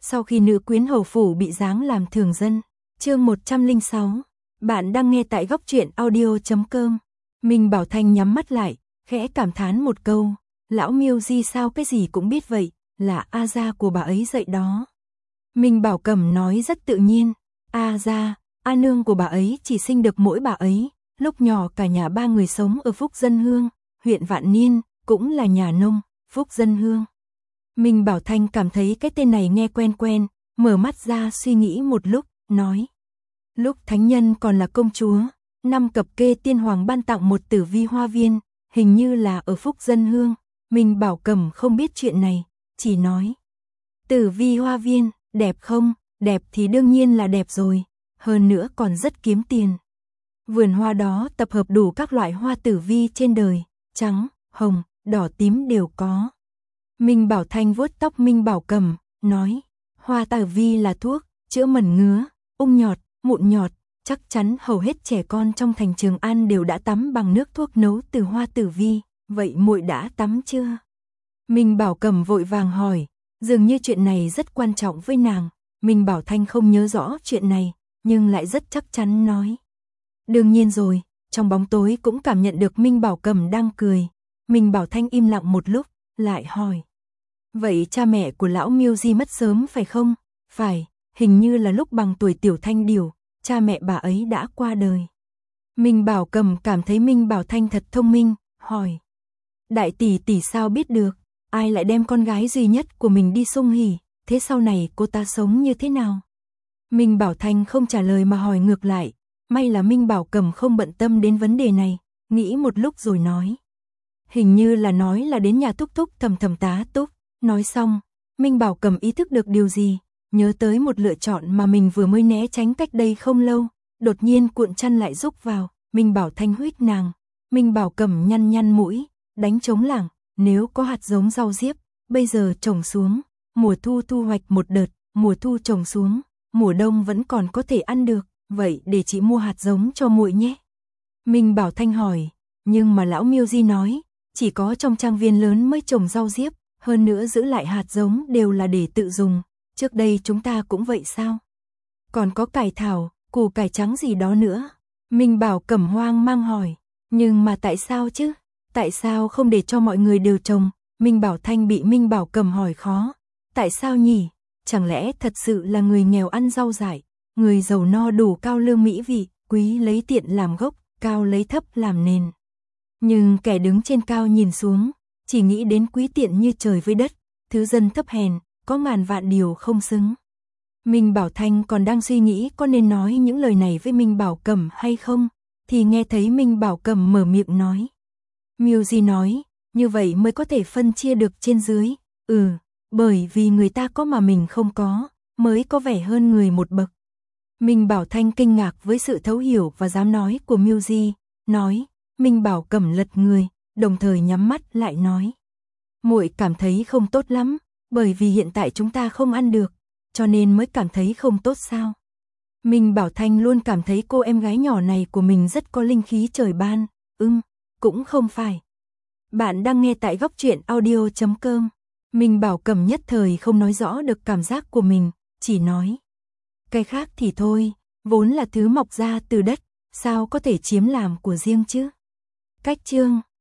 Sau khi nữ quyến hầu phủ bị giáng làm thường dân. Chương 106. Bạn đang nghe tại góc truyện audio.com. Minh Bảo Thanh nhắm mắt lại, khẽ cảm thán một câu, lão Miêu Di sao cái gì cũng biết vậy, là A gia của bà ấy dạy đó. Minh Bảo Cẩm nói rất tự nhiên, A gia, A nương của bà ấy chỉ sinh được mỗi bà ấy, lúc nhỏ cả nhà ba người sống ở Phúc Dân Hương, huyện Vạn Niên, cũng là nhà nông, Phúc Dân Hương. Minh Bảo Thanh cảm thấy cái tên này nghe quen quen, mở mắt ra suy nghĩ một lúc, nói. Lúc thánh nhân còn là công chúa, năm cập kê tiên hoàng ban tặng một tử vi hoa viên, hình như là ở Phúc Dân Hương. Minh Bảo Cẩm không biết chuyện này, chỉ nói. Tử vi hoa viên, đẹp không? Đẹp thì đương nhiên là đẹp rồi, hơn nữa còn rất kiếm tiền. Vườn hoa đó tập hợp đủ các loại hoa tử vi trên đời, trắng, hồng, đỏ tím đều có. Minh Bảo Thanh vuốt tóc Minh Bảo Cẩm, nói, hoa tử vi là thuốc, chữa mẩn ngứa, ung nhọt, mụn nhọt, chắc chắn hầu hết trẻ con trong thành Trường An đều đã tắm bằng nước thuốc nấu từ hoa tử vi, vậy muội đã tắm chưa? Minh Bảo Cẩm vội vàng hỏi, dường như chuyện này rất quan trọng với nàng. Minh Bảo Thanh không nhớ rõ chuyện này, nhưng lại rất chắc chắn nói. Đương nhiên rồi, trong bóng tối cũng cảm nhận được Minh Bảo Cẩm đang cười. Minh Bảo Thanh im lặng một lúc, lại hỏi. Vậy cha mẹ của lão Miêu Di mất sớm phải không? Phải, hình như là lúc bằng tuổi Tiểu Thanh Điểu, cha mẹ bà ấy đã qua đời. Minh Bảo Cẩm cảm thấy Minh Bảo Thanh thật thông minh, hỏi. Đại tỷ tỷ sao biết được, ai lại đem con gái duy nhất của mình đi xung hỉ, thế sau này cô ta sống như thế nào? Minh Bảo Thanh không trả lời mà hỏi ngược lại, may là Minh Bảo Cẩm không bận tâm đến vấn đề này, nghĩ một lúc rồi nói. Hình như là nói là đến nhà Thúc Thúc Thầm Thầm tá túc. Nói xong, Minh Bảo Cẩm ý thức được điều gì, nhớ tới một lựa chọn mà mình vừa mới né tránh cách đây không lâu, đột nhiên cuộn chăn lại rúc vào. Minh Bảo Thanh huýt nàng. Minh Bảo Cẩm nhăn nhăn mũi, đánh trống lảng, nếu có hạt giống rau diếp, bây giờ trồng xuống, mùa thu thu hoạch một đợt, mùa thu trồng xuống, mùa đông vẫn còn có thể ăn được, vậy để chị mua hạt giống cho muội nhé. Minh Bảo Thanh hỏi, nhưng mà lão Miêu Di nói, chỉ có trong trang viên lớn mới trồng rau diếp, hơn nữa giữ lại hạt giống đều là để tự dùng, trước đây chúng ta cũng vậy sao? Còn có cải thảo, củ cải trắng gì đó nữa. Minh Bảo Cẩm hoang mang hỏi, nhưng mà tại sao chứ? Tại sao không để cho mọi người đều trồng? Minh Bảo Thanh bị Minh Bảo Cẩm hỏi khó. Tại sao nhỉ? Chẳng lẽ thật sự là người nghèo ăn rau dại, người giàu no đủ cao lương mỹ vị, quý lấy tiện làm gốc, cao lấy thấp làm nền. Nhưng kẻ đứng trên cao nhìn xuống, chỉ nghĩ đến quý tiện như trời với đất, thứ dân thấp hèn, có ngàn vạn điều không xứng. Minh Bảo Thanh còn đang suy nghĩ có nên nói những lời này với Minh Bảo Cẩm hay không, thì nghe thấy Minh Bảo Cẩm mở miệng nói. Miêu Di nói, như vậy mới có thể phân chia được trên dưới. Bởi vì người ta có mà mình không có, mới có vẻ hơn người một bậc. Minh Bảo Thanh kinh ngạc với sự thấu hiểu và dám nói của Miêu Di, nói. Minh Bảo Cẩm lật người, đồng thời nhắm mắt lại nói. Muội cảm thấy không tốt lắm, bởi vì hiện tại chúng ta không ăn được, cho nên mới cảm thấy không tốt sao? Minh Bảo Thanh luôn cảm thấy cô em gái nhỏ này của mình rất có linh khí trời ban. Cũng không phải. Bạn đang nghe tại góc truyện audio.com. Minh Bảo Cẩm nhất thời không nói rõ được cảm giác của mình, chỉ nói. Cái khác thì thôi, vốn là thứ mọc ra từ đất, sao có thể chiếm làm của riêng chứ? Cách chương,